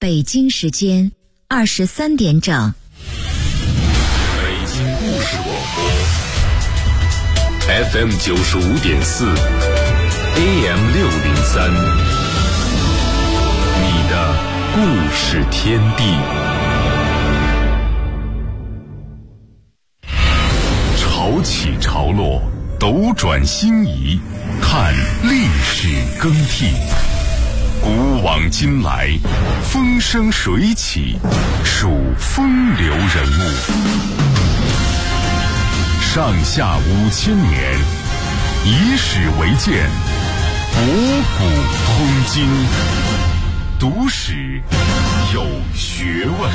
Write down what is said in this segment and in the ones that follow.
北京时间23点整。 北京故事广播 FM 95.4 AM 603，你的故事天地。潮起潮落，斗转星移，看历史更替。古往今来，风生水起，数风流人物。上下5000年，以史为鉴，博古通今。读史有学问。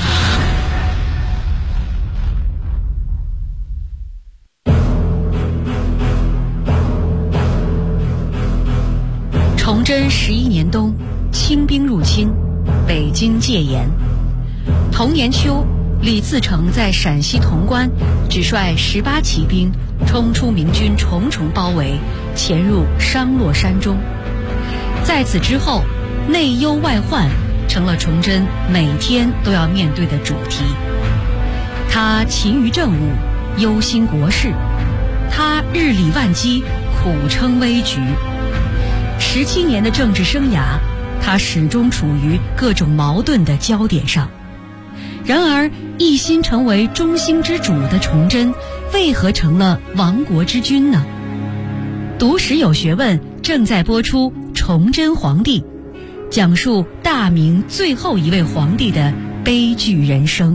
崇祯11年冬，清兵入侵，北京戒严。同年秋，李自成在陕西潼关只率18骑兵冲出明军重重包围，潜入商洛山中。在此之后，内忧外患成了崇祯每天都要面对的主题。他勤于政务，忧心国事，他日理万机，苦撑危局。17年的政治生涯，他始终处于各种矛盾的焦点上。然而，一心成为中兴之主的崇祯，为何成了亡国之君呢？读史有学问正在播出《崇祯皇帝》，讲述大明最后一位皇帝的悲剧人生。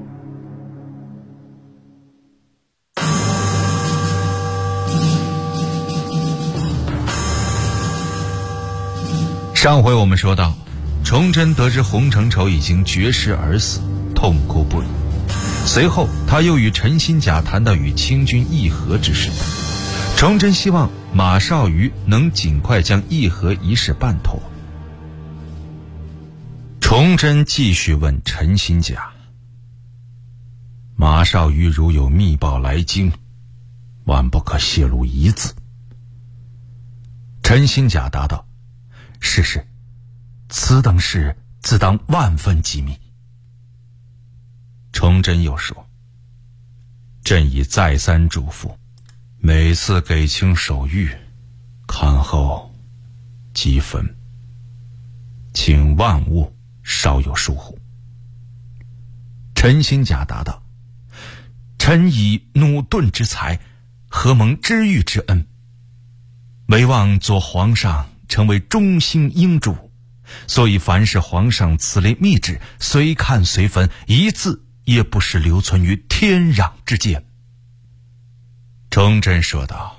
上回我们说到，崇祯得知洪承畴已经绝食而死，痛哭不已。随后他又与陈新甲谈到与清军议和之事。崇祯希望马绍愉能尽快将议和一事办妥。崇祯继续问陈新甲：马绍愉如有密报来京，万不可泄露一字。陈新甲答道：是，此等事自当万分机密。崇祯又说：朕已再三嘱咐，每次给卿手谕，看后即焚，请万勿稍有疏忽。陈新甲答道：臣以弩钝之才，何蒙知遇之恩？唯望做皇上成为忠心英主，所以凡是皇上此类密旨，随看随焚，一字也不是留存于天壤之间。崇祯说道：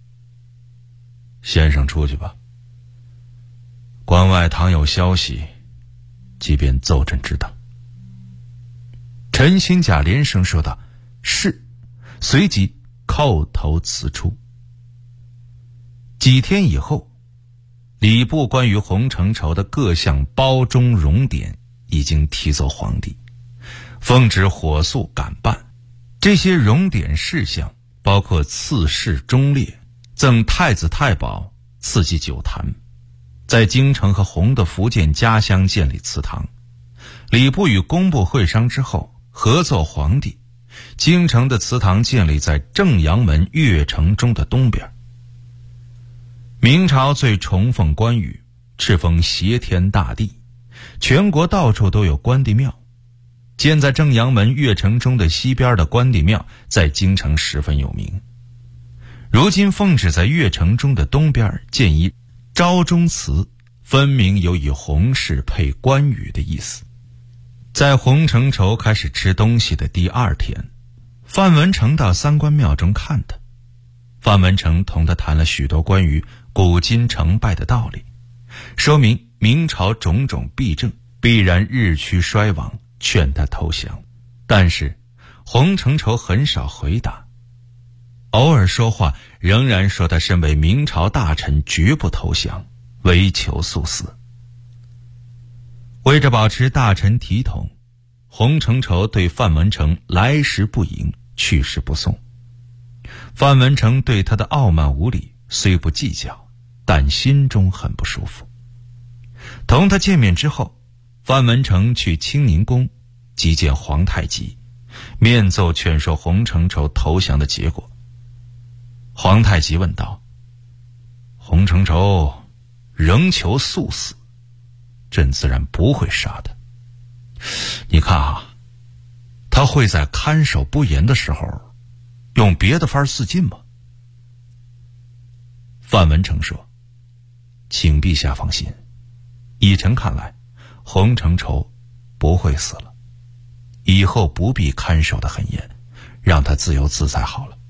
先生出去吧，关外倘有消息，即便奏朕知道。陈新甲连声说道：是，随即叩头辞出。几天以后，礼部关于洪承畴的各项褒忠荣典已经提奏皇帝，奉旨火速赶办。这些荣典事项包括赐谥忠烈、赠太子太保、赐祭酒坛，在京城和洪的福建家乡建立祠堂。礼部与工部会商之后，合奏皇帝，京城的祠堂建立在正阳门月城中的东边。明朝最崇奉关羽，敕封挟天大帝，全国到处都有关帝庙。建在正阳门月城中的西边的关帝庙在京城十分有名。如今奉旨在月城中的东边建一昭忠祠，分明有以洪氏配关羽的意思。在洪承畴开始吃东西的第2天，范文成到三官庙中看他。范文成同他谈了许多关于古今成败的道理，说明明朝种种弊政必然日趋衰亡，劝他投降。但是洪承畴很少回答，偶尔说话仍然说他身为明朝大臣绝不投降，唯求速死。为着保持大臣体统，洪承畴对范文成来时不迎，去时不送。范文成对他的傲慢无礼虽不计较，但心中很不舒服。同他见面之后， 范文成去清宁宫集见皇太极，面奏劝说洪承畴投降的结果。皇太极问道：洪承畴仍求速死，朕自然不会杀他。你看啊，他会在看守不严的时候用别的法自尽吗？范文成说：请陛下放心，以臣看来，洪承畴不会死了，以后不必看守得很严，让他自由自在好了。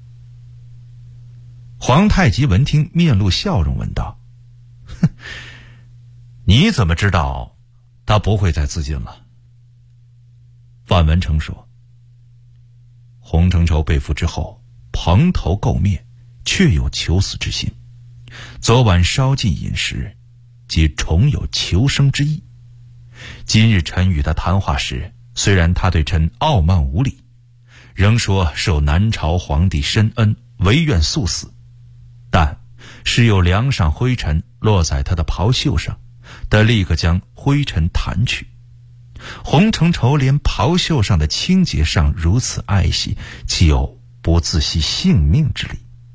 皇太极闻听，面露笑容，问道：哼，你怎么知道他不会再自尽了？范文成说：洪承畴被俘之后，蓬头垢面，确有求死之心，昨晚稍尽饮食，即重有求生之意。今日臣与他谈话时，虽然他对臣傲慢无礼，仍说受南朝皇帝深恩，唯愿速死，但时有梁上灰尘落在他的袍袖上，得立刻将灰尘弹去。洪承畴连袍袖上的清洁上如此爱惜，岂有不自惜性命之理？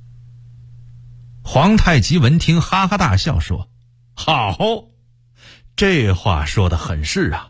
皇太极闻听，哈哈大笑说：好，这话说得很是啊。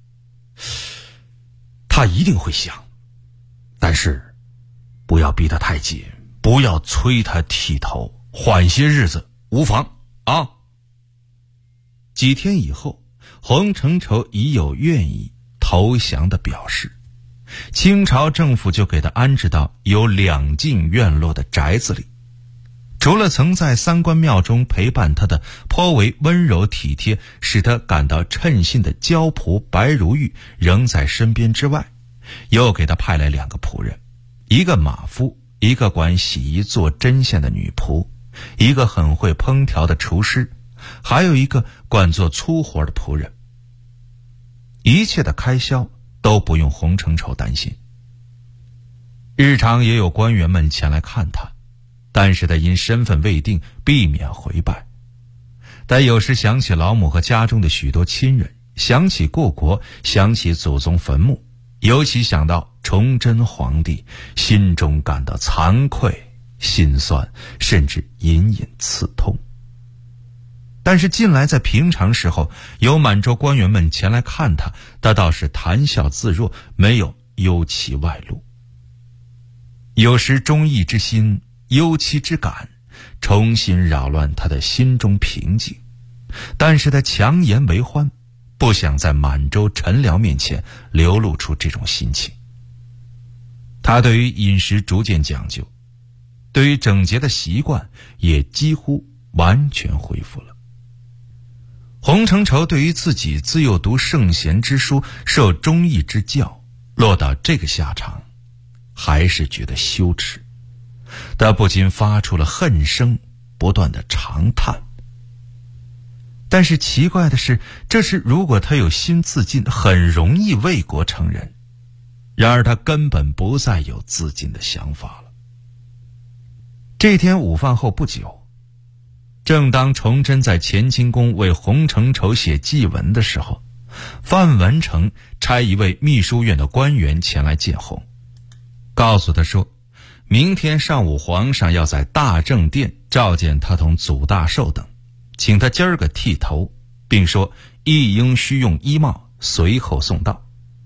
他一定会想，但是不要逼得太紧，不要催他剃头，缓些日子无妨啊。几天以后，洪承畴已有愿意投降的表示，清朝政府就给他安置到有2进院落的宅子里。除了曾在三官庙中陪伴他的颇为温柔体贴，使他感到称心的娇仆白如玉仍在身边之外，又给他派来2个仆人，一个马夫，一个管洗衣做针线的女仆，一个很会烹调的厨师，还有一个管做粗活的仆人。一切的开销都不用洪承畴担心。日常也有官员们前来看他，但是他因身份未定，避免回拜。但有时想起老母和家中的许多亲人，想起故国，想起祖宗坟墓，尤其想到崇祯皇帝，心中感到惭愧、心酸，甚至隐隐刺痛。但是近来在平常时候，有满洲官员们前来看他，他倒是谈笑自若，没有忧戚外露。有时忠义之心，忧戚之感，重新扰乱他的心中平静，但是他强颜为欢，不想在满洲臣僚面前流露出这种心情。他对于饮食逐渐讲究，对于整洁的习惯也几乎完全恢复了。洪承畴对于自己自幼读圣贤之书，受忠义之教，落到这个下场，还是觉得羞耻。他不禁发出了恨声，不断的长叹。但是奇怪的是，这时如果他有心自尽，很容易为国成仁。然而他根本不再有自尽的想法了。这天午饭后不久，正当崇祯在乾清宫为洪承畴写祭文的时候，范文成差一位秘书院的官员前来见洪，告诉他说，明天上午皇上要在大正殿召见他同祖大寿等，请他今儿个剃头，并说一应须用衣帽，随后送到。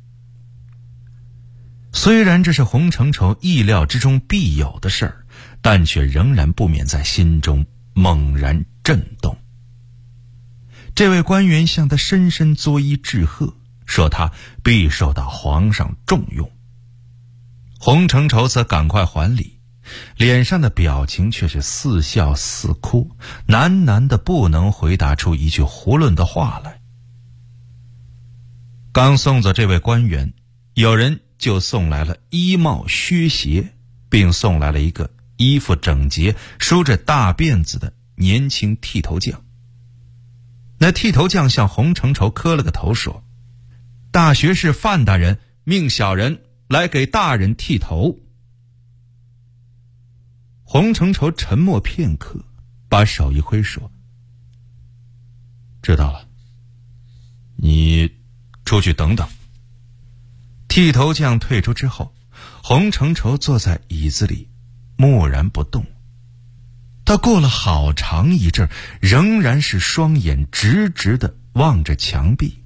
虽然这是洪承畴意料之中必有的事儿，但却仍然不免在心中猛然震动。这位官员向他深深作揖致贺，说他必受到皇上重用。洪承畴则赶快还礼，脸上的表情却是似笑似哭，喃喃的不能回答出一句囫囵的话来。刚送走这位官员，有人就送来了衣帽靴鞋，并送来了一个衣服整洁、梳着大辫子的年轻剃头匠。那剃头匠向洪承畴磕了个头，说：大学士范大人命小人来给大人剃头。洪承畴沉默片刻，把手一挥说：知道了，你出去等等。剃头匠退出之后，洪承畴坐在椅子里默然不动。他过了好长一阵，仍然是双眼直直地望着墙壁。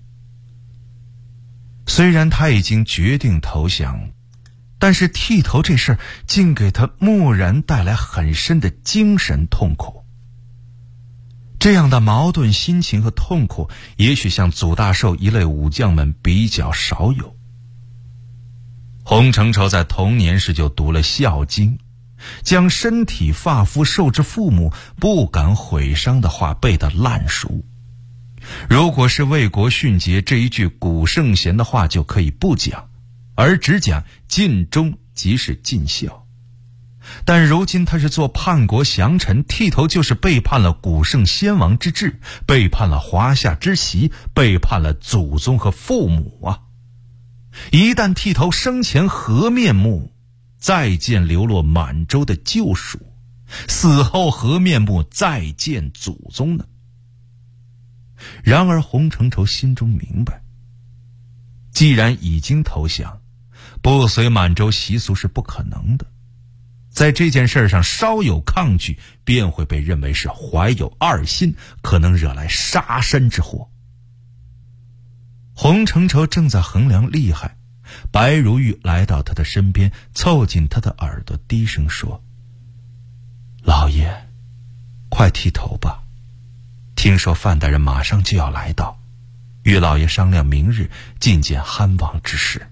虽然他已经决定投降，但是剃头这事儿竟给他蓦然带来很深的精神痛苦。这样的矛盾心情和痛苦，也许像祖大寿一类武将们比较少有。洪承畴在童年时就读了《孝经》，将身体发肤受之父母，不敢毁伤的话背得烂熟。如果是为国殉节这一句古圣贤的话就可以不讲，而只讲尽忠即是尽孝。但如今他是做叛国降臣，剃头就是背叛了古圣先王之治，背叛了华夏之习，背叛了祖宗和父母啊！一旦剃头生前何面目再见流落满洲的救赎，死后何面目再见祖宗呢？然而洪承畴心中明白，既然已经投降，不随满洲习俗是不可能的。在这件事上稍有抗拒，便会被认为是怀有二心，可能惹来杀身之祸。洪承畴正在衡量利害，白如玉来到他的身边，凑近他的耳朵低声说：“老爷，快剃头吧，听说范大人马上就要来到，与老爷商量明日觐见憨王之事。”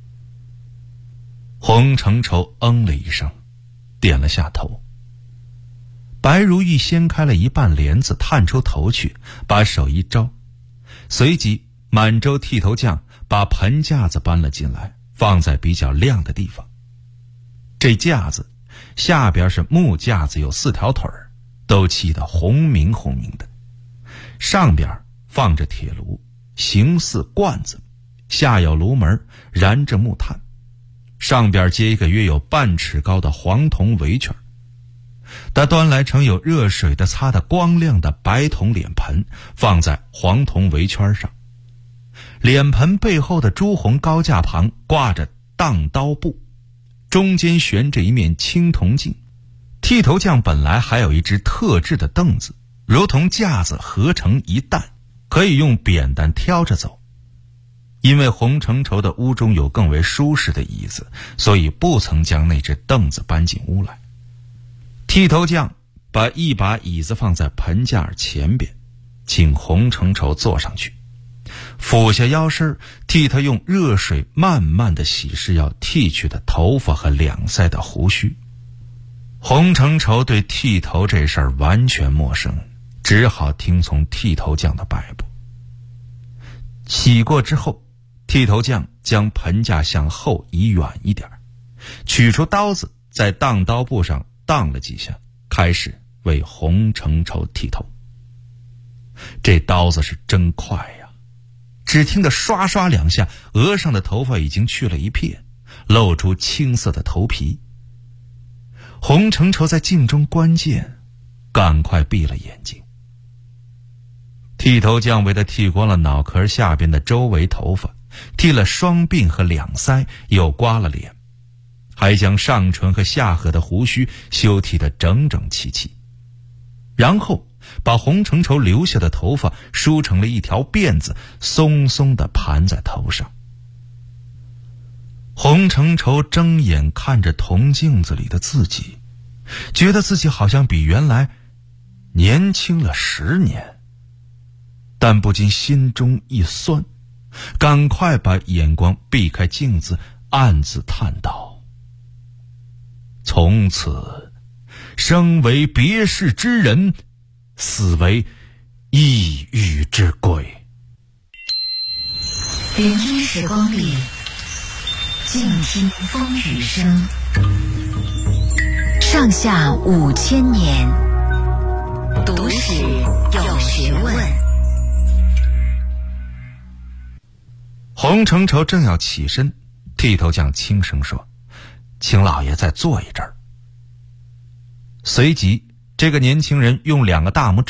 洪承畴嗯了一声，点了下头。白如玉掀开了一半帘子，探出头去，把手一招，随即满洲剃头匠把盆架子搬了进来，放在比较亮的地方。这架子下边是木架子，有4条腿儿，都漆得红明红明的。上边放着铁炉，形似罐子，下有炉门，燃着木炭。上边接一个约有半尺高的黄铜围圈。他端来盛有热水的擦得光亮的白铜脸盆，放在黄铜围圈上。脸盆背后的朱红高架旁挂着当刀布，中间悬着一面青铜镜。剃头匠本来还有一只特制的凳子，如同架子合成一担，可以用扁担挑着走。因为洪承畴的屋中有更为舒适的椅子，所以不曾将那只凳子搬进屋来。剃头匠把一把椅子放在盆架前边，请洪承畴坐上去，俯下腰身，替他用热水慢慢地洗拭要剃去的头发和两腮的胡须。洪承畴对剃头这事儿完全陌生，只好听从剃头匠的摆布。洗过之后，剃头匠将盆架向后移远一点，取出刀子，在当刀布上当了几下，开始为洪承畴剃头。这刀子是真快呀！只听得刷刷两下，额上的头发已经去了一片，露出青色的头皮。洪承畴在镜中观见，赶快闭了眼睛。剃头匠为他剃光了脑壳下边的周围头发，剃了双鬓和两腮，又刮了脸，还将上唇和下颌的胡须修剃得整整齐齐，然后把洪承畴留下的头发梳成了一条辫子，松松地盘在头上。洪承畴睁眼看着铜镜子里的自己，觉得自己好像比原来年轻了10年，但不禁心中一酸，赶快把眼光避开镜子，暗自叹道：从此生为别世之人，死为异域之鬼。 人间时光里，静听风雨声，上下5000年，读史有学问。 洪承畴正要起身，剃头匠轻声说：请老爷再坐一阵儿。随即这个年轻人用2个大拇指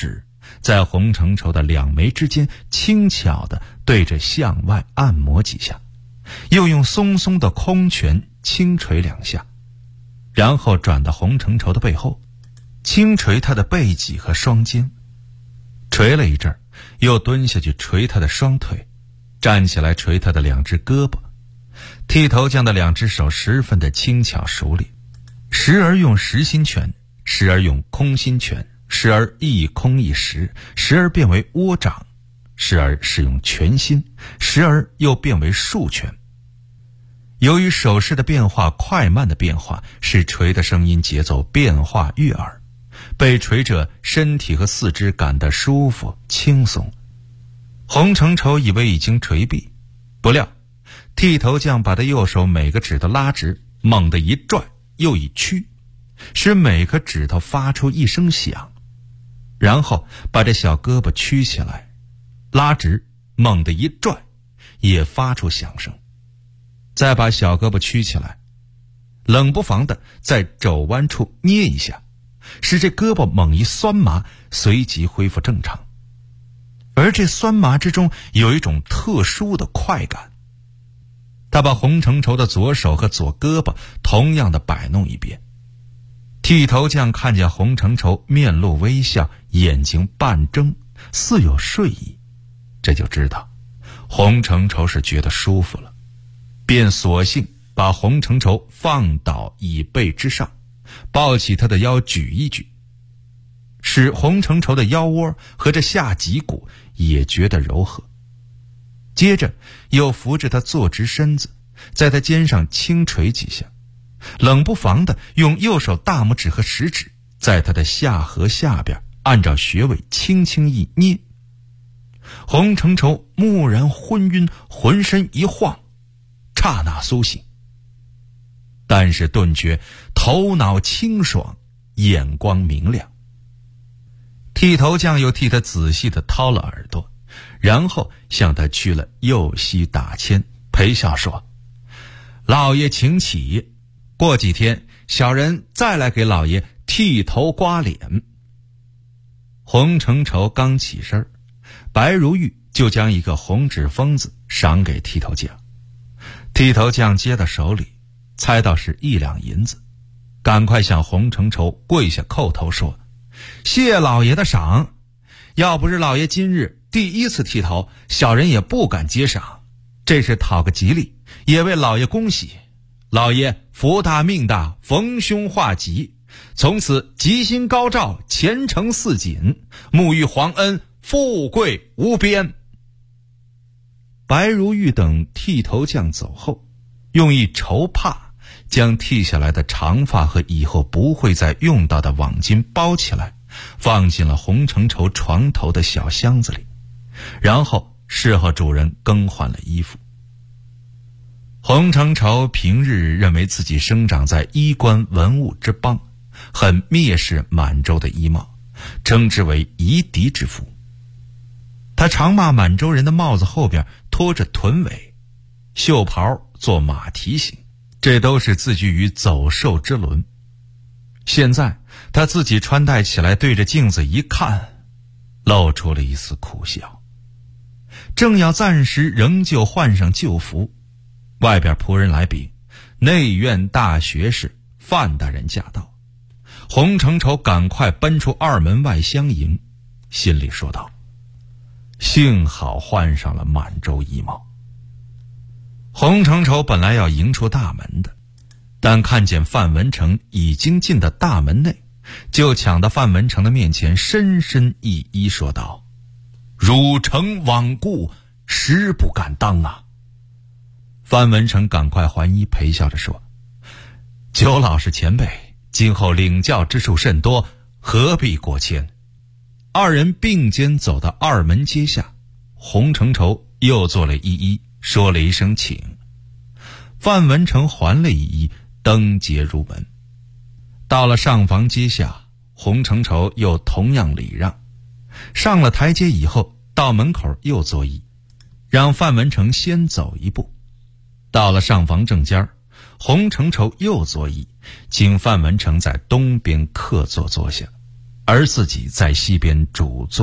在洪承畴的两眉之间轻巧地对着向外按摩几下，又用松松的空拳轻捶2下，然后转到洪承畴的背后，轻捶他的背脊和双肩，捶了一阵，又蹲下去捶他的双腿，站起来捶他的2只胳膊。剃头匠的2只手十分的轻巧熟练，时而用实心拳，时而用空心拳，时而一空一实，时而变为窝掌，时而使用拳心，时而又变为竖拳。由于手势的变化快慢的变化，使捶的声音节奏变化悦耳，被捶者身体和四肢感得舒服轻松。洪承畴以为已经捶毕，不料剃头匠把他右手每个指头拉直，猛地一拽又一屈，使每个指头发出一声响，然后把这小胳膊屈起来，拉直，猛地一拽，也发出响声，再把小胳膊屈起来，冷不防的在肘弯处捏一下，使这胳膊猛一酸麻，随即恢复正常。而这酸麻之中有一种特殊的快感。他把洪承畴的左手和左胳膊同样的摆弄一遍。剃头匠看见洪承畴面露微笑，眼睛半睁，似有睡意，这就知道洪承畴是觉得舒服了，便索性把洪承畴放倒椅背之上，抱起他的腰举一举，使洪承畴的腰窝和这下脊骨也觉得柔和。接着又扶着他坐直身子，在他肩上轻捶几下，冷不防的用右手大拇指和食指在他的下颌下边按照穴位轻轻一捏。洪承畴蓦然昏晕，浑身一晃，刹那苏醒，但是顿觉头脑清爽，眼光明亮。剃头匠又替他仔细地掏了耳朵，然后向他去了右膝打签，陪笑说：“老爷请起，过几天小人再来给老爷剃头刮脸。”洪承畴刚起身，白如玉就将一个红纸封子赏给剃头匠。剃头匠接到手里，猜到是1两银子，赶快向洪承畴跪下叩头说：“谢老爷的赏，要不是老爷今日第1次剃头，小人也不敢接赏，这是讨个吉利，也为老爷恭喜。老爷福大命大，逢凶化吉，从此吉星高照，前程似锦，沐浴皇恩，富贵无边。”白如玉等剃头匠走后，用一绸帕将剃下来的长发和以后不会再用到的网巾包起来，放进了洪承畴床头的小箱子里，然后侍候主人更换了衣服。洪承畴平日认为自己生长在衣冠文物之邦，很蔑视满洲的衣帽，称之为夷狄之服。他常骂满洲人的帽子后边拖着臀尾，袖袍做马蹄形，这都是自居于走兽之伦。现在他自己穿戴起来，对着镜子一看，露出了一丝苦笑。正要暂时仍旧换上旧服，外边仆人来禀，内院大学士范大人驾到。洪承畴赶快奔出2门外相迎，心里说道：幸好换上了满洲衣帽。洪承畴本来要迎出大门的，但看见范文成已经进到大门内，就抢到范文成的面前，深深一揖说道：汝诚罔顾，实不敢当啊。范文成赶快还衣，陪笑着说：九老是前辈，今后领教之处甚多，何必过谦。2人并肩走到2门阶下，洪承畴又做了一揖，说了一声请。范文成还了一揖，登阶入门。到了上房阶下，洪承畴又同样礼让。上了台阶以后，到门口又作揖，让范文成先走一步。到了上房正间，洪承畴又作揖，请范文成在东边客座坐下，而自己在西边主座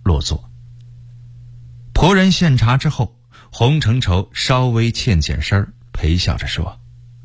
落座。仆人献茶之后，洪承畴稍微欠声，陪笑着说：“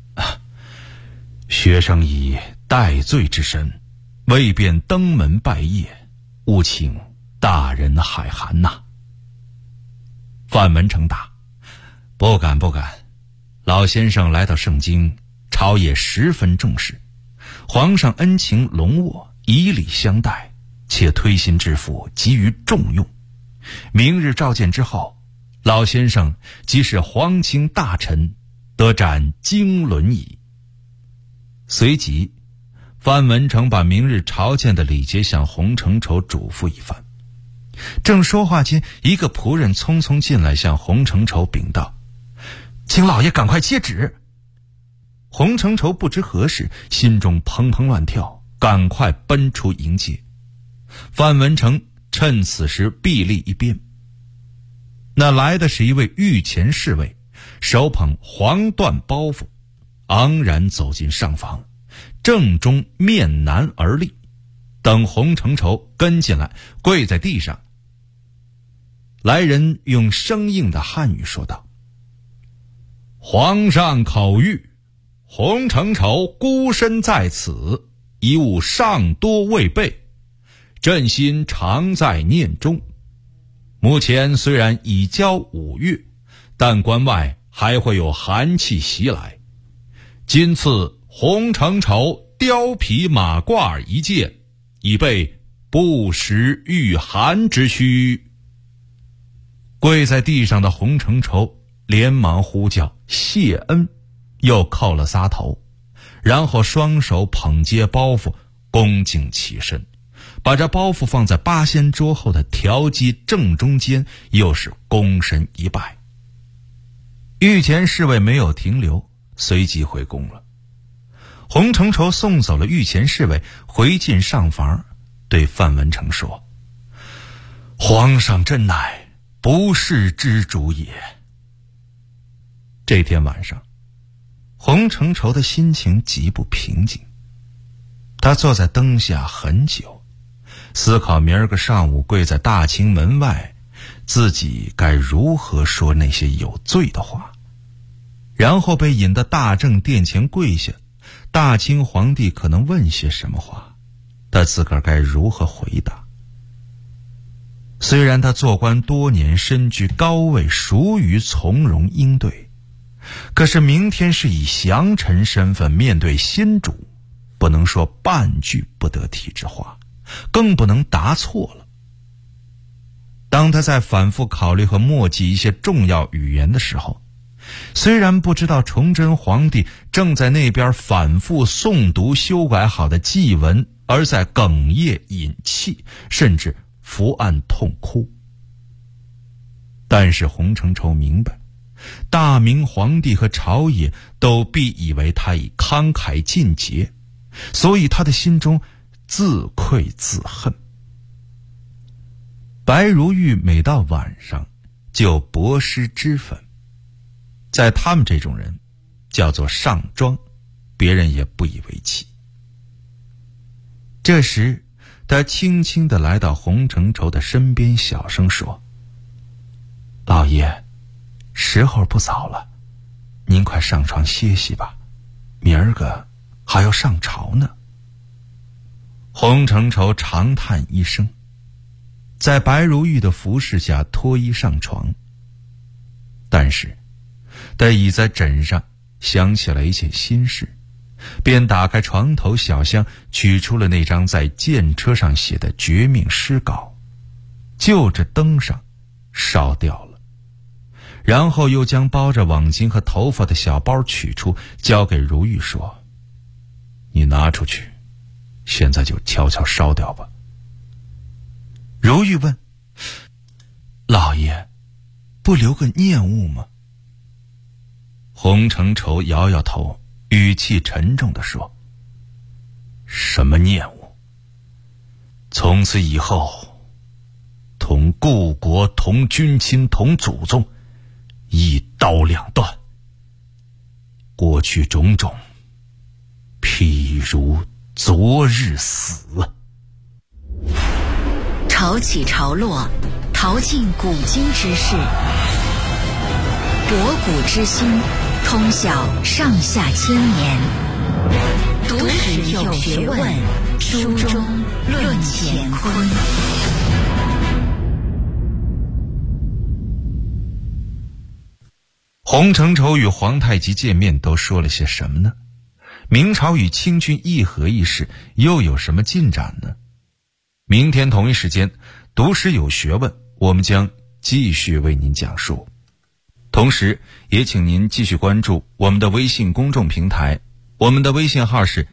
学生以戴罪之身，未便登门拜谒，务请大人海涵呐。”范文成答：“不敢不敢，老先生来到盛京，朝野十分重视，皇上恩情隆沃，以礼相待，且推心置腹，给予重用。明日召见之后，老先生即是皇亲大臣，得展经纶矣。”随即范文成把明日朝见的礼节向洪承畴嘱咐一番。正说话间，一个仆人匆匆进来，向洪承畴禀道：“请老爷赶快接旨。”洪承畴不知何事，心中砰砰乱跳，赶快奔出迎接。范文成趁此时避立一边。那来的是一位御前侍卫，手捧黄缎包袱，昂然走进上房，正中面南而立，等洪承畴跟进来，跪在地上。来人用生硬的汉语说道：“皇上口谕，洪承畴孤身在此，遗物尚多未备，朕心常在念中。目前虽然已交5月，但关外还会有寒气袭来。今赐洪承畴貂皮马褂一件，以备不时御寒之需。”跪在地上的洪承畴连忙呼叫谢恩，又叩了仨头，然后双手捧接包袱，恭敬起身，把这包袱放在八仙桌后的条基正中间，又是躬身一拜。御前侍卫没有停留，随即回宫了。洪承畴送走了御前侍卫，回进上房，对范文成说：“皇上真乃不世之主也。”这天晚上，洪承畴的心情极不平静。他坐在灯下很久，思考明儿个上午跪在大清门外，自己该如何说那些有罪的话，然后被引到大正殿前跪下，大清皇帝可能问些什么话，他自个儿该如何回答。虽然他做官多年，身居高位，熟于从容应对，可是明天是以降臣身份面对新主，不能说半句不得体之话，更不能答错了。当他在反复考虑和默记一些重要语言的时候，虽然不知道崇祯皇帝正在那边反复诵读修改好的祭文，而在哽咽饮泣，甚至伏案痛哭，但是洪承畴明白，大明皇帝和朝野都必以为他已慷慨尽节，所以他的心中自愧自恨。白如玉每到晚上就薄施脂粉，在他们这种人叫做上妆，别人也不以为奇。这时他轻轻地来到洪承畴的身边，小声说：“老爷，时候不早了，您快上床歇息吧，明儿个还要上朝呢。”洪承畴长叹一声，在白如玉的服侍下脱衣上床。但是他倚在枕上，想起了一件心事，便打开床头小箱，取出了那张在箭车上写的绝命诗稿，就着灯上烧掉了，然后又将包着网巾和头发的小包取出，交给如玉说：“你拿出去，现在就悄悄烧掉吧。”如玉问：“老爷，不留个念物吗？”洪承畴摇摇头，语气沉重地说：“什么念物？从此以后，同故国、同君亲、同祖宗，一刀两断。过去种种，譬如昨日死。” 潮起潮落，淘尽古今之事，博古知新，通晓上下千年。读史有学问，书中论乾坤。 洪承畴与皇太极见面都说了些什么呢？明朝与清军议和一事又有什么进展呢？明天同一时间，读史有学问，我们将继续为您讲述。同时也请您继续关注我们的微信公众平台，我们的微信号是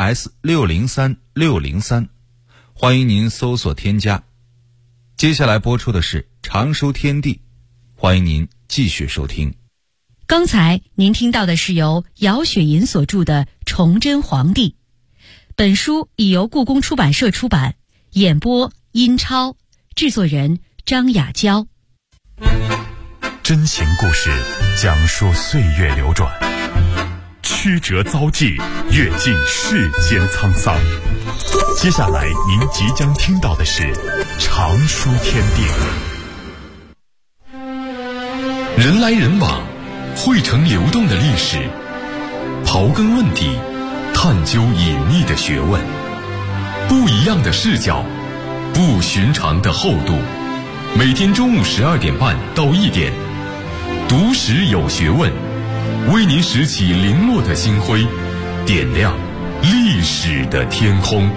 DS603603，欢迎您搜索添加。接下来播出的是常书天地，欢迎您继续收听。 刚才您听到的是由姚雪银所著的《崇祯皇帝》，本书已由故宫出版社出版，演播殷超，制作人张雅娇。 真情故事讲述岁月流转，曲折遭际，阅尽世间沧桑。接下来您即将听到的是常书天地。人来人往，汇成流动的历史，刨根问底，探究隐秘的学问，不一样的视角，不寻常的厚度。每天中午12点半到1点，读史有学问，为您拾起零落的星辉，点亮历史的天空。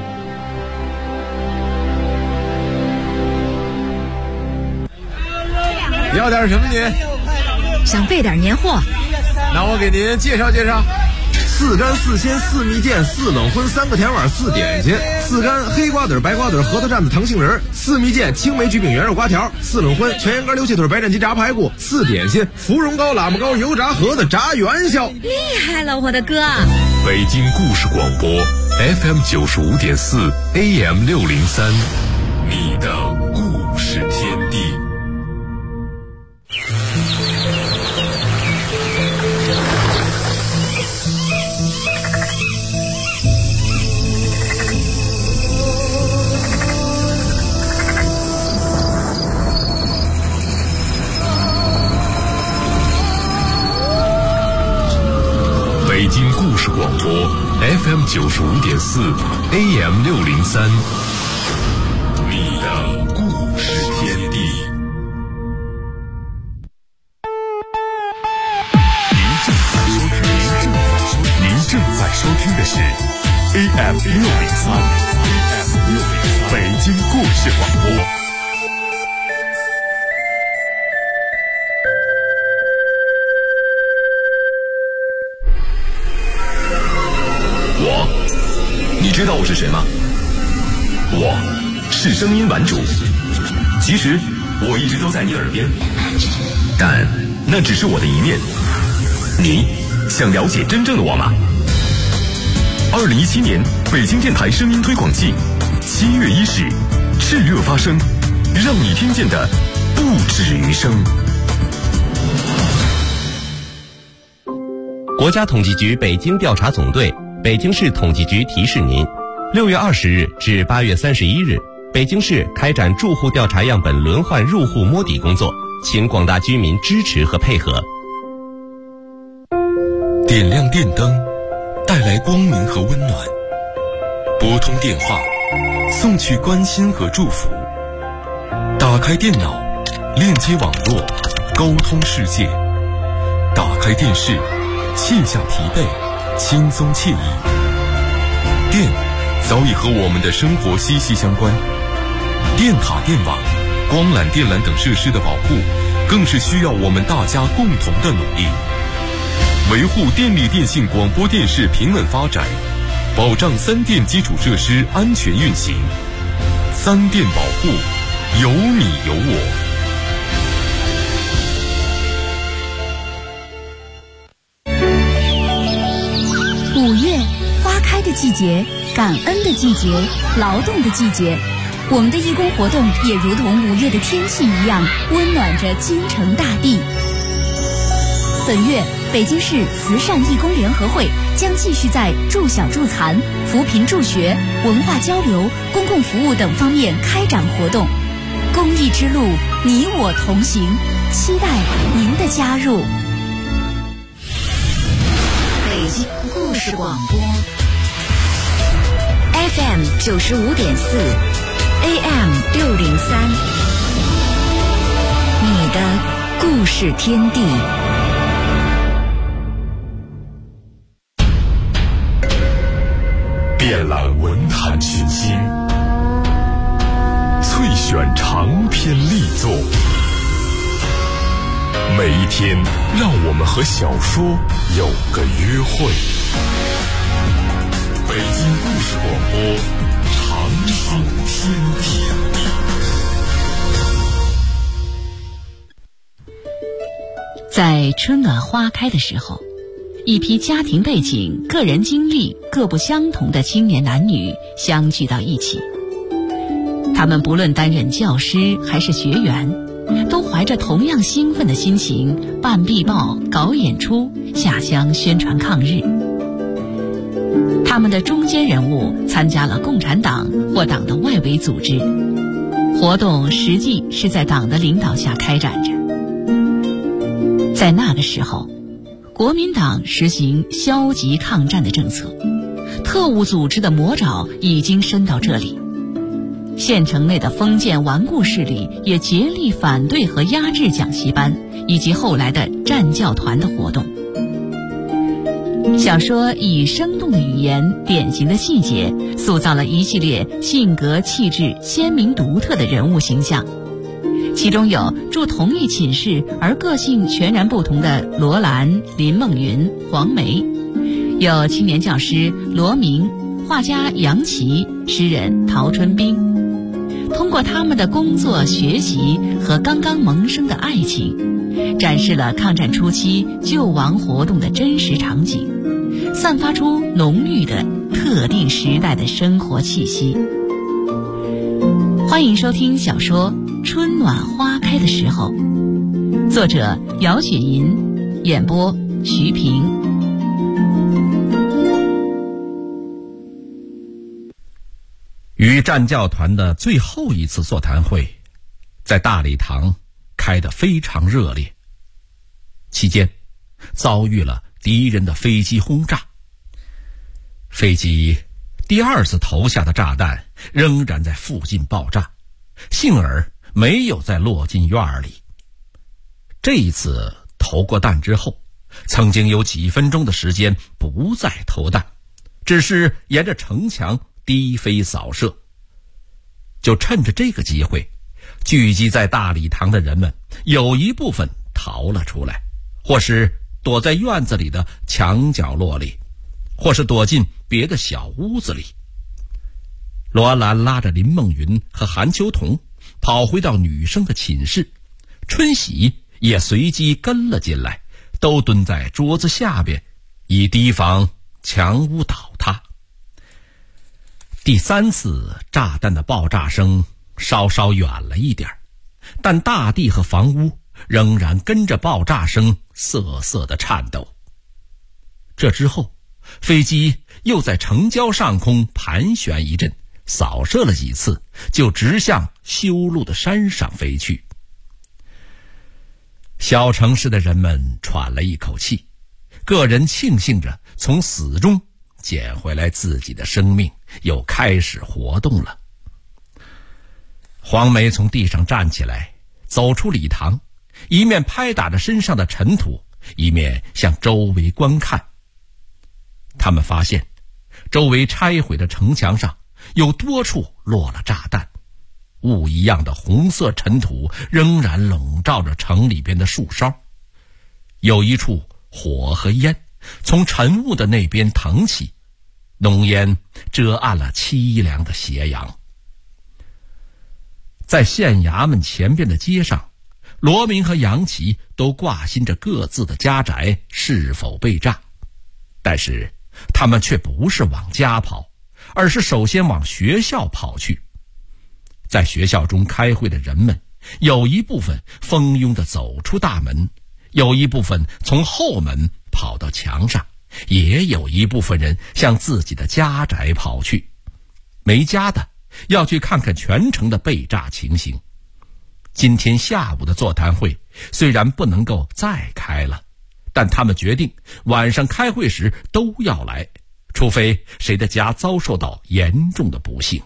要点什么您？ 想备点年货， 那我给您介绍介绍。4干4鲜4蜜饯4冷荤3个甜碗4点心，4干黑瓜子白瓜子核桃蘸子糖杏仁，4蜜饯青梅焗饼圆肉瓜条，4冷荤全羊肝溜气腿白斩鸡炸排骨，4点心芙蓉糕喇嘛糕油炸盒子炸元宵。 厉害了我的哥！ 北京故事广播 FM 95.4 AM 603，你的故事天地。北京故事广播 FM 95.4 AM 603，你的故事天地。您正在收听的是 AM 603北京故事广播。 你知道我是谁吗？我是声音玩主，其实我一直都在你耳边，但那只是我的一面。你想了解真正的我吗？2017年北京电台声音推广季7月1日炽热发声，让你听见的不止于声。 国家统计局北京调查总队北京市统计局提示您：6月20日至8月31日，北京市开展住户调查样本轮换入户摸底工作，请广大居民支持和配合。 点亮电灯，带来光明和温暖；拨通电话，送去关心和祝福；打开电脑，链接网络，沟通世界；打开电视，卸下疲惫，轻松惬意。电早已和我们的生活息息相关，电塔、电网、光缆、电缆等设施的保护，更是需要我们大家共同的努力。维护电力电信广播电视平稳发展，保障3电基础设施安全运行。3电保护，有你有我。 5月，花开的季节，感恩的季节，劳动的季节。我们的义工活动也如同5月的天气一样，温暖着京城大地。本月，北京市慈善义工联合会将继续在助小助残、扶贫助学、文化交流、公共服务等方面开展活动， 公益之路，你我同行，期待您的加入。 北京故事广播 FM 95.4 AM 603，你的故事天地。 遍览文坛群星，萃选长篇力作，每一天让我们和小说有个约会。北京故事广播，长寿天地。 在春暖花开的时候，一批家庭背景、个人经历各不相同的青年男女相聚到一起。他们不论担任教师还是学员，都怀着同样兴奋的心情办壁报、搞演出、下乡宣传抗日。他们的中坚人物参加了共产党或党的外围组织，活动实际是在党的领导下开展着。在那个时候，国民党实行消极抗战的政策，特务组织的魔爪已经伸到这里。县城内的封建顽固势力也竭力反对和压制讲习班以及后来的战教团的活动。小说以生动的语言、典型的细节，塑造了一系列性格气质鲜明独特的人物形象。其中有住同一寝室而个性全然不同的罗兰、林梦云、黄梅，有青年教师罗明、画家杨琦、诗人陶春冰。通过他们的工作、学习和刚刚萌生的爱情，展示了抗战初期救亡活动的真实场景，散发出浓郁的特定时代的生活气息。欢迎收听小说《春暖花开的时候》，作者姚雪银，演播徐平。 与战教团的最后一次座谈会在大礼堂开得非常热烈，期间遭遇了敌人的飞机轰炸，飞机第二次投下的炸弹仍然在附近爆炸，幸而没有再落进院里。这一次投过弹之后，曾经有几分钟的时间不再投弹，只是沿着城墙低飞扫射。就趁着这个机会，聚集在大礼堂的人们有一部分逃了出来，或是躲在院子里的墙角落里，或是躲进别的小屋子里。罗兰拉着林梦云和韩秋桐跑回到女生的寝室，春喜也随即跟了进来，都蹲在桌子下边，以提防墙屋倒塌。第三次炸弹的爆炸声稍稍远了一点，但大地和房屋仍然跟着爆炸声瑟瑟地颤抖。这之后，飞机又在城郊上空盘旋一阵，扫射了几次，就直向修路的山上飞去。小城市的人们喘了一口气，个人庆幸着从死中捡回来自己的生命，又开始活动了。黄梅从地上站起来，走出礼堂，一面拍打着身上的尘土，一面向周围观看。他们发现周围拆毁的城墙上有多处落了炸弹，雾一样的红色尘土仍然笼罩着城里边的树梢，有一处火和烟从晨雾的那边腾起，浓烟遮暗了凄凉的斜阳。在县衙门前边的街上，罗明和杨琦都挂心着各自的家宅是否被炸，但是他们却不是往家跑，而是首先往学校跑去。在学校中开会的人们，有一部分蜂拥地走出大门，有一部分从后门跑到墙上，也有一部分人向自己的家宅跑去。没家的要去看看全城的被炸情形， 今天下午的座谈会虽然不能够再开了，但他们决定晚上开会时都要来，除非谁的家遭受到严重的不幸。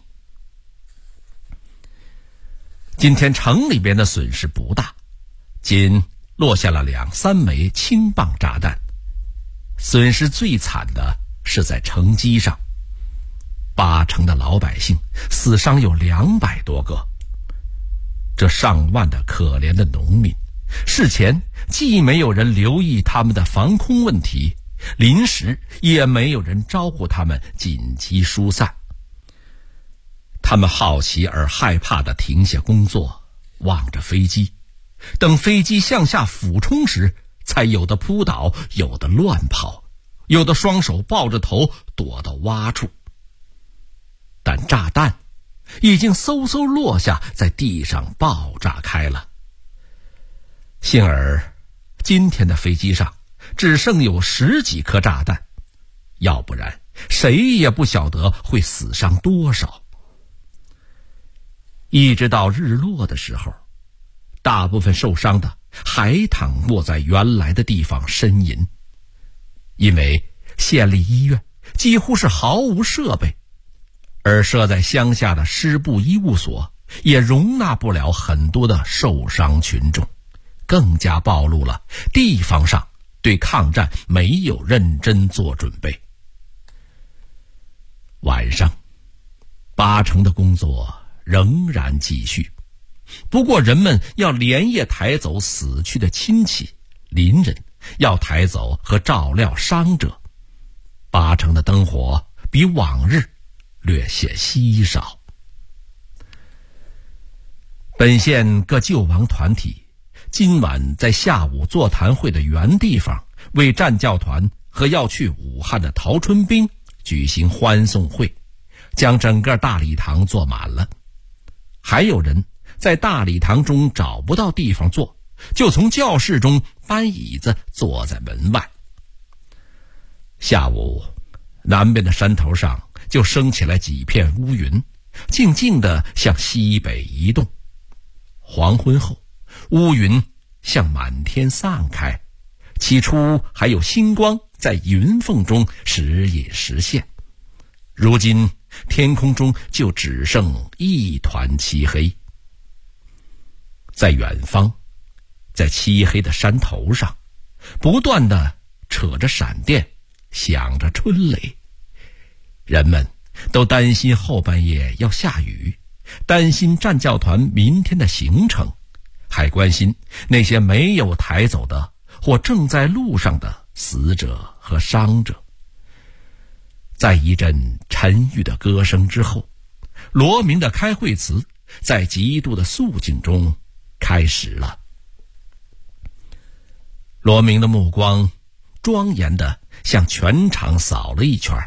今天城里边的损失不大，仅落下了2-3枚轻磅炸弹。损失最惨的是在城基上，8成的老百姓死伤有200多个。这上万的可怜的农民，事前既没有人留意他们的防空问题，临时也没有人招呼他们紧急疏散。他们好奇而害怕地停下工作，望着飞机，等飞机向下俯冲时，才有的扑倒，有的乱跑，有的双手抱着头躲到洼处。但炸弹已经嗖嗖落下，在地上爆炸开了。幸而今天的飞机上只剩有10几颗炸弹，要不然谁也不晓得会死伤多少。一直到日落的时候，大部分受伤的还躺卧在原来的地方呻吟，因为县立医院几乎是毫无设备，而设在乡下的师部医务所也容纳不了很多的受伤群众，更加暴露了地方上对抗战没有认真做准备。晚上8成的工作仍然继续，不过人们要连夜抬走死去的亲戚邻人，要抬走和照料伤者。8成的灯火比往日略显稀少。本县各救亡团体今晚在下午座谈会的原地方，为战教团和要去武汉的陶春兵举行欢送会，将整个大礼堂坐满了。还有人在大礼堂中找不到地方坐，就从教室中搬椅子坐在门外。下午南边的山头上就升起来几片乌云，静静地向西北移动。黄昏后，乌云向满天散开，起初还有星光在云缝中时隐时现，如今天空中就只剩一团漆黑。在远方，在漆黑的山头上，不断地扯着闪电，响着春雷。人们都担心后半夜要下雨，担心战教团明天的行程，还关心那些没有抬走的或正在路上的死者和伤者。在一阵沉郁的歌声之后，罗明的开会词在极度的肃静中开始了。罗明的目光庄严地向全场扫了一圈。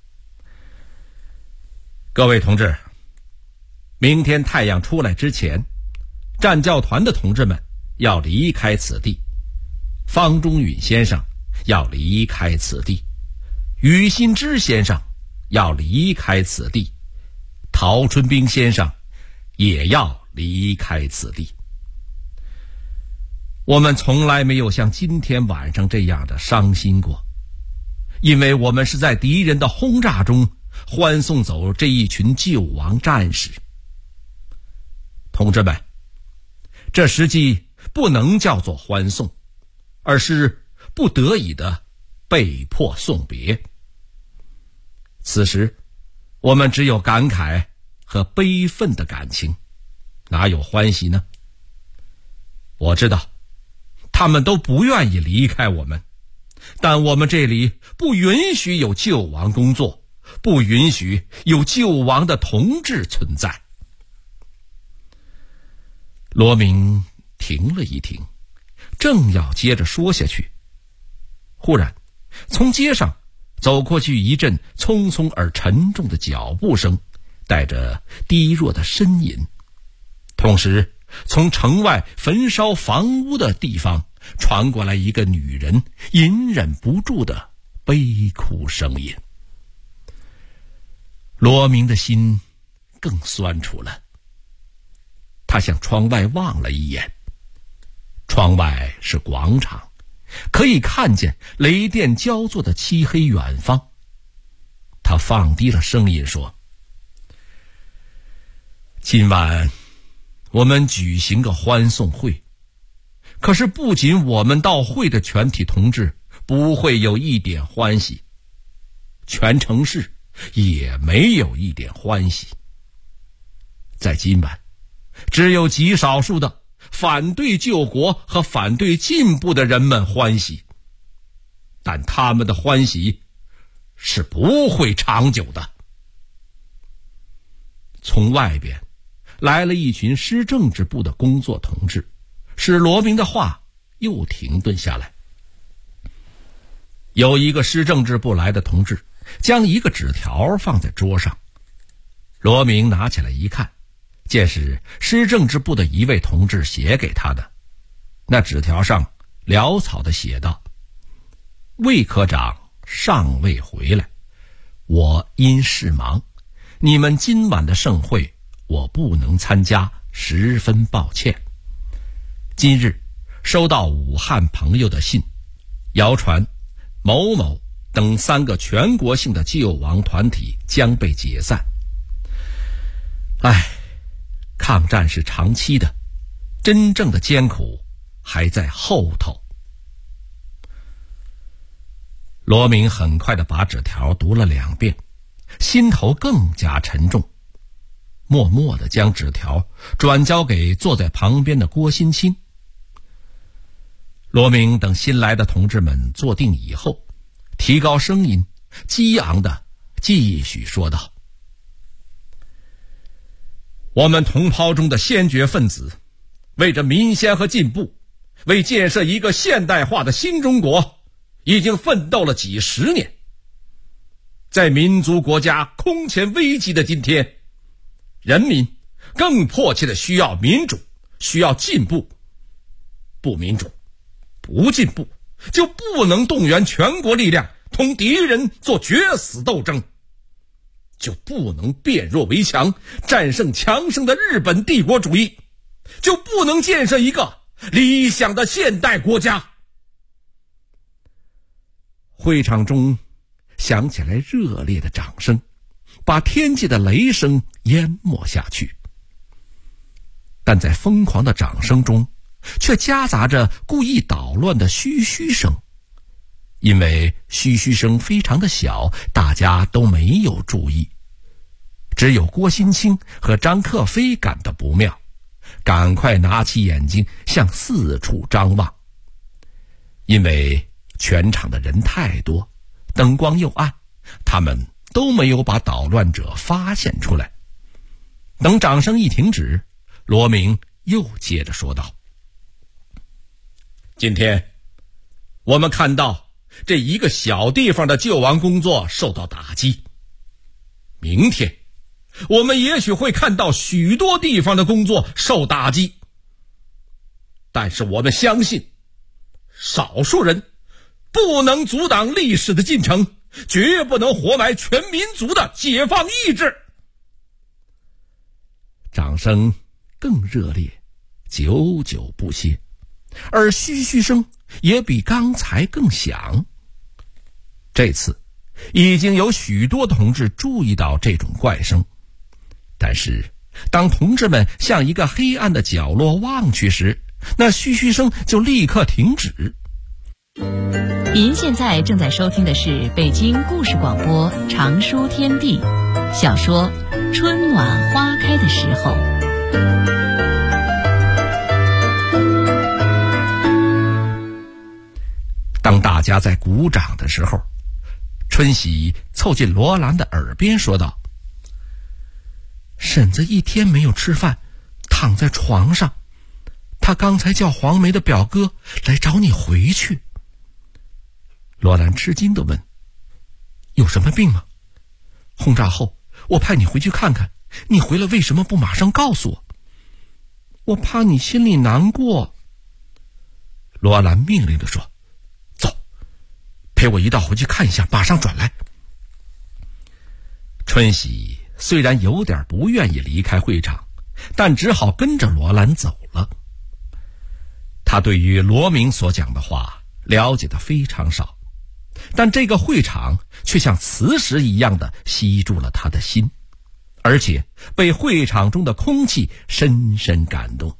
各位同志，明天太阳出来之前，战教团的同志们要离开此地，方中允先生要离开此地，于新之先生要离开此地，陶春兵先生也要离开此地。我们从来没有像今天晚上这样的伤心过，因为我们是在敌人的轰炸中欢送走这一群救亡战士。同志们，这实际不能叫做欢送，而是不得已的被迫送别。此时我们只有感慨和悲愤的感情，哪有欢喜呢？我知道他们都不愿意离开我们，但我们这里不允许有救亡工作，不允许有救亡的同志存在。罗明停了一停，正要接着说下去，忽然从街上走过去一阵匆匆而沉重的脚步声，带着低弱的呻吟。同时从城外焚烧房屋的地方传过来一个女人隐忍不住的悲哭声音。罗明的心更酸楚了， 他向窗外望了一眼，窗外是广场，可以看见雷电交作的漆黑远方。他放低了声音说：今晚我们举行个欢送会，可是不仅我们到会的全体同志不会有一点欢喜，全城市也没有一点欢喜。在今晚，只有极少数的反对救国和反对进步的人们欢喜，但他们的欢喜是不会长久的。从外边来了一群师政治部的工作同志，使罗明的话又停顿下来。有一个师政治部来的同志将一个纸条放在桌上，罗明拿起来一看，见是师政治部的一位同志写给他的。那纸条上潦草地写道：魏科长尚未回来，我因事忙，你们今晚的盛会我不能参加，十分抱歉。今日收到武汉朋友的信，谣传某某等3个全国性的救亡团体将被解散。抗战是长期的，真正的艰苦还在后头。罗明很快地把纸条读了2遍，心头更加沉重，默默地将纸条转交给坐在旁边的郭新清。罗明等新来的同志们坐定以后，提高声音，激昂地继续说道：我们同胞中的先觉分子，为着民先和进步，为建设一个现代化的新中国，已经奋斗了几十年。在民族国家空前危机的今天，人民更迫切的需要民主，需要进步。不民主，不进步，就不能动员全国力量同敌人做决死斗争，就不能变弱为强，战胜强盛的日本帝国主义，就不能建设一个理想的现代国家。会场中响起来热烈的掌声，把天际的雷声淹没下去。但在疯狂的掌声中，却夹杂着故意捣乱的嘘嘘声。因为嘘嘘声非常的小，大家都没有注意，只有郭新清和张克飞感到不妙，赶快拿起眼睛向四处张望。因为全场的人太多，灯光又暗，他们都没有把捣乱者发现出来。等掌声一停止，罗明又接着说道：今天我们看到这一个小地方的救亡工作受到打击，明天我们也许会看到许多地方的工作受打击，但是我们相信少数人不能阻挡历史的进程，绝不能活埋全民族的解放意志。掌声更热烈，久久不歇，而嘘嘘声也比刚才更响。这次已经有许多同志注意到这种怪声，但是当同志们向一个黑暗的角落望去时，那嘘嘘声就立刻停止。 您现在正在收听的是北京故事广播长书天地小说《春暖花开的时候》。 当大家在鼓掌的时候，春喜凑近罗兰的耳边说道：婶子一天没有吃饭，躺在床上，她刚才叫黄梅的表哥来找你回去。罗兰吃惊地问：有什么病吗？轰炸后我派你回去看看，你回来为什么不马上告诉我？我怕你心里难过。罗兰命令地说：走，陪我一道回去看一下，马上转来。春喜虽然有点不愿意离开会场， 但只好跟着罗兰走了。他对于罗明所讲的话了解的非常少，但这个会场却像磁石一样的吸住了他的心，而且被会场中的空气深深感动。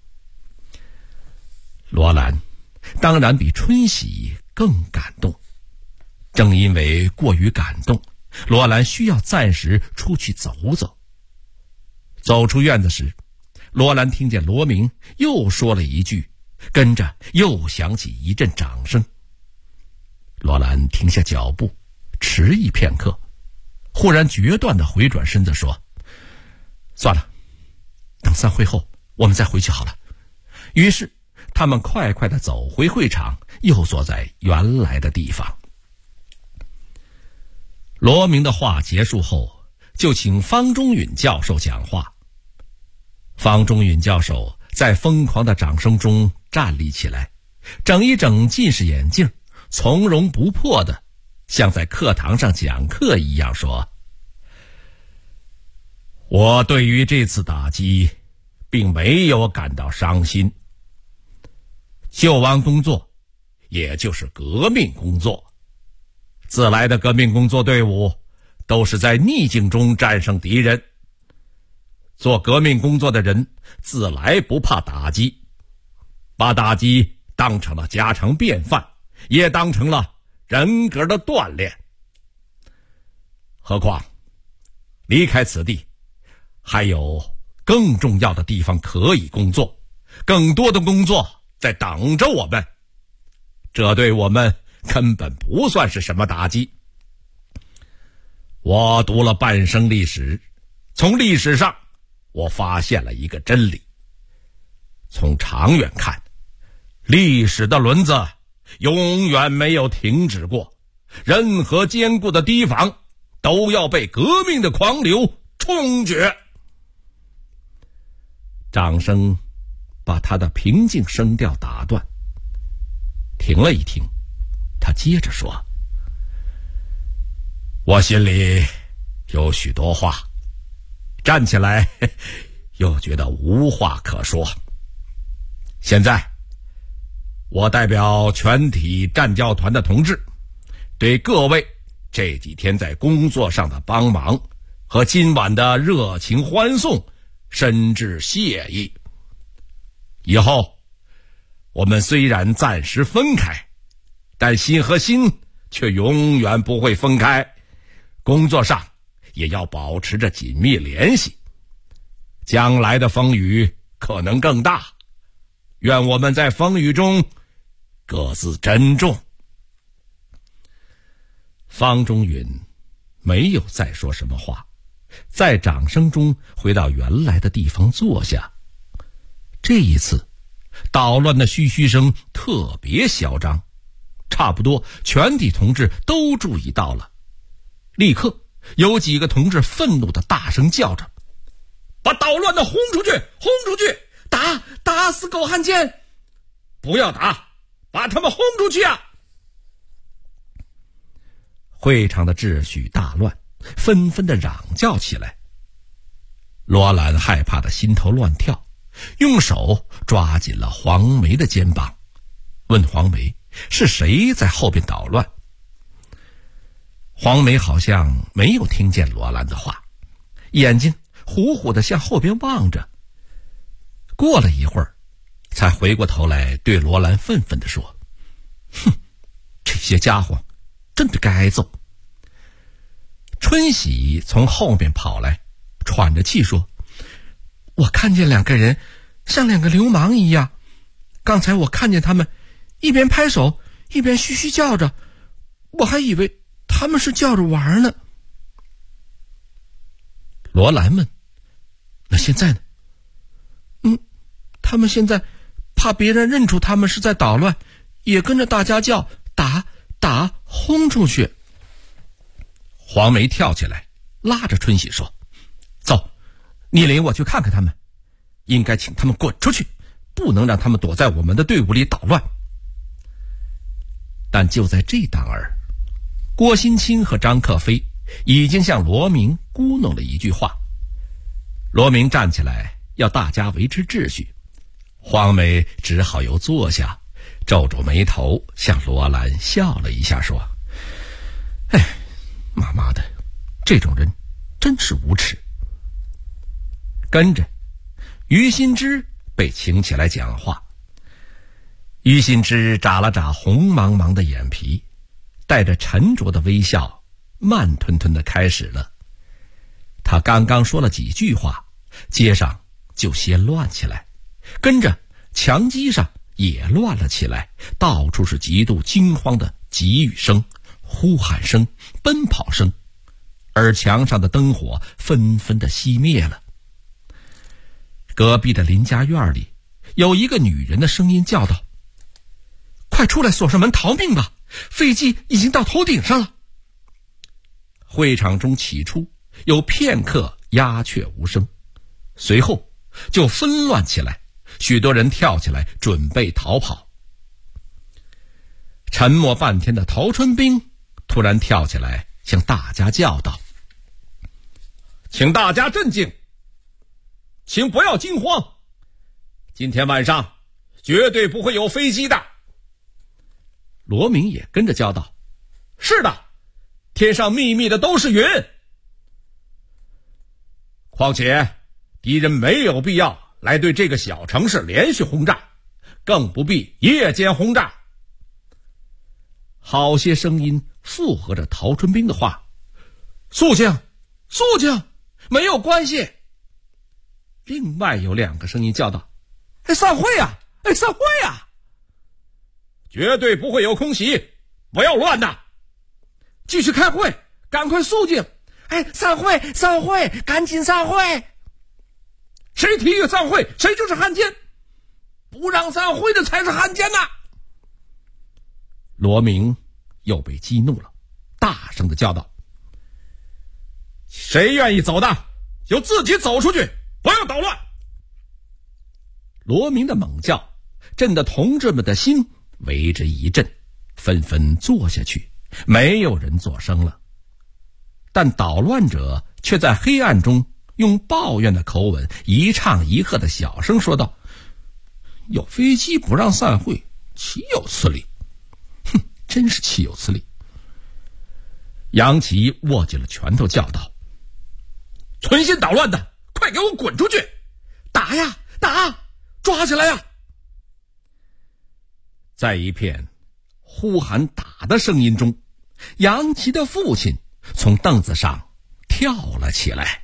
罗兰当然比春喜更感动，正因为过于感动，罗兰需要暂时出去走走。走出院子时，罗兰听见罗明又说了一句，跟着又响起一阵掌声。罗兰停下脚步，迟疑片刻，忽然决断地回转身子说：算了，等散会后我们再回去好了。于是他们快快地走回会场，又坐在原来的地方。罗明的话结束后，就请方中允教授讲话。方中允教授在疯狂的掌声中站立起来，整一整近视眼镜，从容不迫的像在课堂上讲课一样说：我对于这次打击并没有感到伤心。救亡工作也就是革命工作，自来的革命工作队伍都是在逆境中战胜敌人。做革命工作的人自来不怕打击，把打击当成了家常便饭，也当成了人格的锻炼。何况离开此地，还有更重要的地方可以工作，更多的工作在等着我们，这对我们根本不算是什么打击。我读了半生历史，从历史上我发现了一个真理：从长远看，历史的轮子永远没有停止过，任何坚固的堤防都要被革命的狂流冲决。掌声把他的平静声调打断，停了一停，他接着说：我心里有许多话，站起来又觉得无话可说。现在我代表全体战教团的同志，对各位这几天在工作上的帮忙和今晚的热情欢送深致谢意。以后我们虽然暂时分开，但心和心却永远不会分开，工作上也要保持着紧密联系。将来的风雨可能更大，愿我们在风雨中各自珍重。方中允没有再说什么话，在掌声中回到原来的地方坐下。这一次捣乱的嘘嘘声特别嚣张，差不多全体同志都注意到了。立刻有几个同志愤怒地大声叫着：把捣乱的轰出去，轰出去，打死狗汉奸，不要打，把他们轰出去啊！会场的秩序大乱，纷纷地嚷叫起来。罗兰害怕的心头乱跳，用手抓紧了黄梅的肩膀，问黄梅是谁在后边捣乱。黄梅好像没有听见罗兰的话，眼睛虎虎地向后边望着。过了一会儿，才回过头来对罗兰愤愤地说：哼，这些家伙真的该揍。春喜从后面跑来，喘着气说：我看见两个人像两个流氓一样，刚才我看见他们一边拍手一边嘘嘘叫着，我还以为他们是叫着玩呢。罗兰问：那现在呢？他们现在怕别人认出他们是在捣乱，也跟着大家叫打轰出去。黄梅跳起来拉着春喜说：走，你领我去看看他们，应该请他们滚出去，不能让他们躲在我们的队伍里捣乱。但就在这当儿，郭新清和张克飞已经向罗明咕哝了一句话。罗明站起来要大家维持秩序。黄梅只好又坐下，皱皱眉头，向罗兰笑了一下，说：“哎，妈的，这种人真是无耻。”跟着，于新之被请起来讲话。于新之眨了眨红茫茫的眼皮，带着沉着的微笑，慢吞吞地开始了。他刚刚说了几句话，街上就先乱起来，跟着墙基上也乱了起来，到处是极度惊慌的急语声、呼喊声、奔跑声，而墙上的灯火纷纷地熄灭了。隔壁的邻家院里，有一个女人的声音叫道：“快出来锁上门逃命吧，飞机已经到头顶上了。”会场中起初有片刻鸦雀无声，随后就纷乱起来，许多人跳起来准备逃跑。沉默半天的陶春冰突然跳起来向大家叫道：“请大家镇静，请不要惊慌，今天晚上绝对不会有飞机的。”罗明也跟着叫道：“是的，天上密密的都是云。况且敌人没有必要来对这个小城市连续轰炸，更不必夜间轰炸。”好些声音附和着陶春冰的话：“肃静，肃静，没有关系。”另外有2个声音叫道：“散会啊，散会啊！绝对不会有空袭，不要乱呐！继续开会，赶快肃静！散会，散会，赶紧散会！谁提议散会，谁就是汉奸，不让散会的才是汉奸呐！”罗明又被激怒了，大声地叫道：“谁愿意走的，就自己走出去，不要捣乱！”罗明的猛叫震得同志们的心为之一震，纷纷坐下去，没有人作声了。但捣乱者却在黑暗中用抱怨的口吻一唱一和的小声说道：“有飞机不让散会，岂有此理！哼，真是岂有此理！”杨琦握紧了拳头叫道：“存心捣乱的，快给我滚出去！打呀，打！抓起来呀！”在一片呼喊打的声音中，杨琦的父亲从凳子上跳了起来。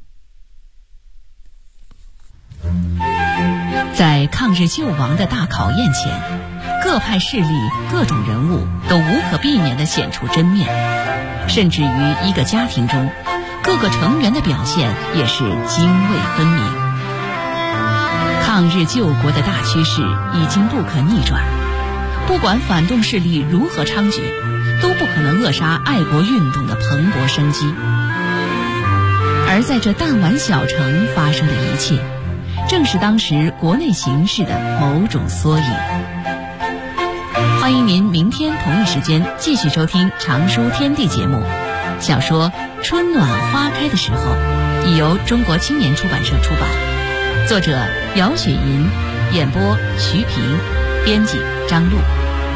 在抗日救亡的大考验前，各派势力、各种人物都无可避免地显出真面，甚至于一个家庭中，各个成员的表现也是泾渭分明。抗日救国的大趋势已经不可逆转，不管反动势力如何猖獗，都不可能扼杀爱国运动的蓬勃生机。而在这弹丸小城发生的一切，正是当时国内形势的某种缩影。欢迎您明天同一时间继续收听《常书天地》节目。小说《春暖花开的时候》已由中国青年出版社出版，作者姚雪银，演播徐平，编辑张璐。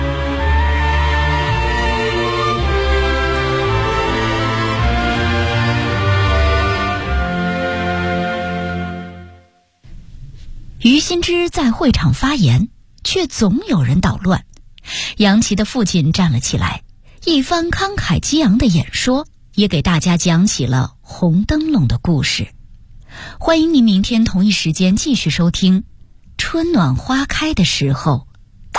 于新之在会场发言，却总有人捣乱。杨琦的父亲站了起来，一番慷慨激昂的演说，也给大家讲起了红灯笼的故事。欢迎您明天同一时间继续收听《春暖花开的时候》。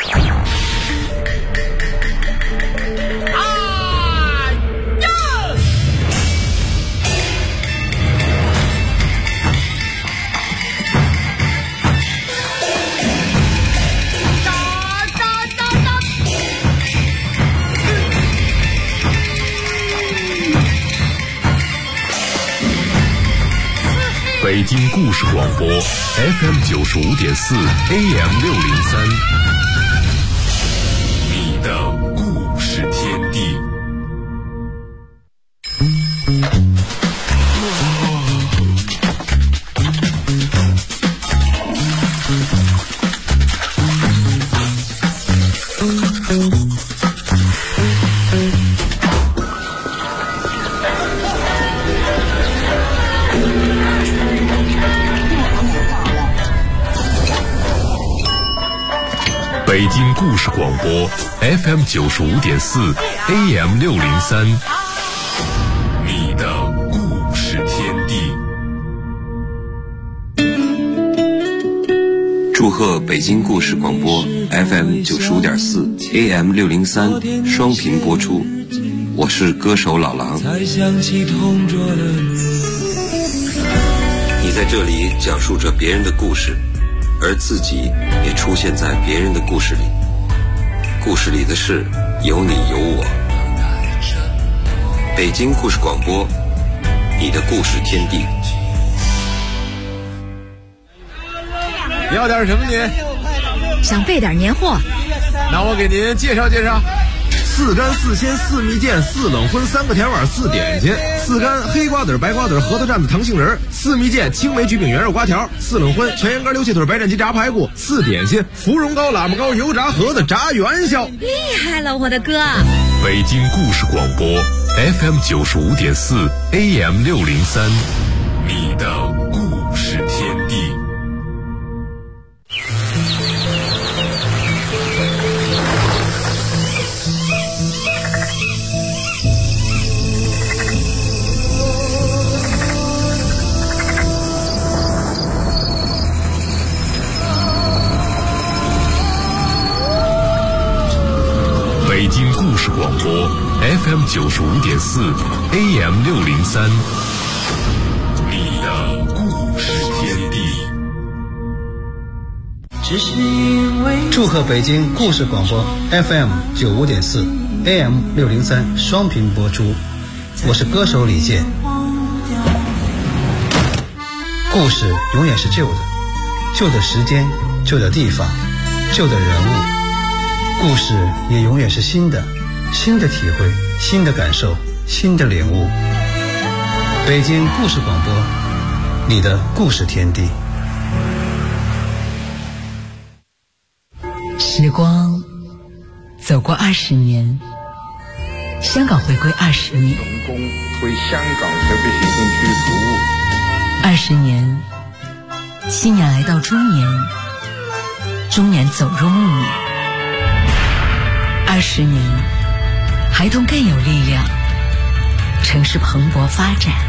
北京故事广播 FM 95.4 AM 603，你的故事天地。 北京故事广播 FM 95.4 AM 603，你的故事天地。 祝贺北京故事广播 FM 95.4 AM 603双频播出，我是歌手老狼。你在这里讲述着别人的故事，而自己也出现在别人的故事里，故事里的事有你有我。北京故事广播，你的故事天地。 要点什么您？ 想备点年货， 那我给您介绍介绍。4干4鲜4蜜饯4冷荤3个甜碗4点心，4干黑瓜子白瓜子核桃蘸子糖杏仁，4蜜饯青梅焗饼圆肉瓜条，4冷荤全羊肝溜气腿白斩鸡炸排骨，4点心芙蓉糕喇叭糕油炸盒子炸元宵。 厉害了我的哥！ 北京故事广播 FM 95.4 AM 603，你的故事天地。北京故事广播 FM 95.4 AM 603，你的故事天地。 祝贺北京故事广播 FM 95.4 AM 603双频播出，我是歌手李健。故事永远是旧的，旧的时间，旧的地方，旧的人物。故事也永远是新的，新的体会，新的感受，新的领悟。北京故事广播，你的故事天地。 时光走过20年，香港回归20年， 成功为香港特别行政区服务 20年，青年来到中年，中年走入暮年。20年，孩童更有力量，城市蓬勃发展。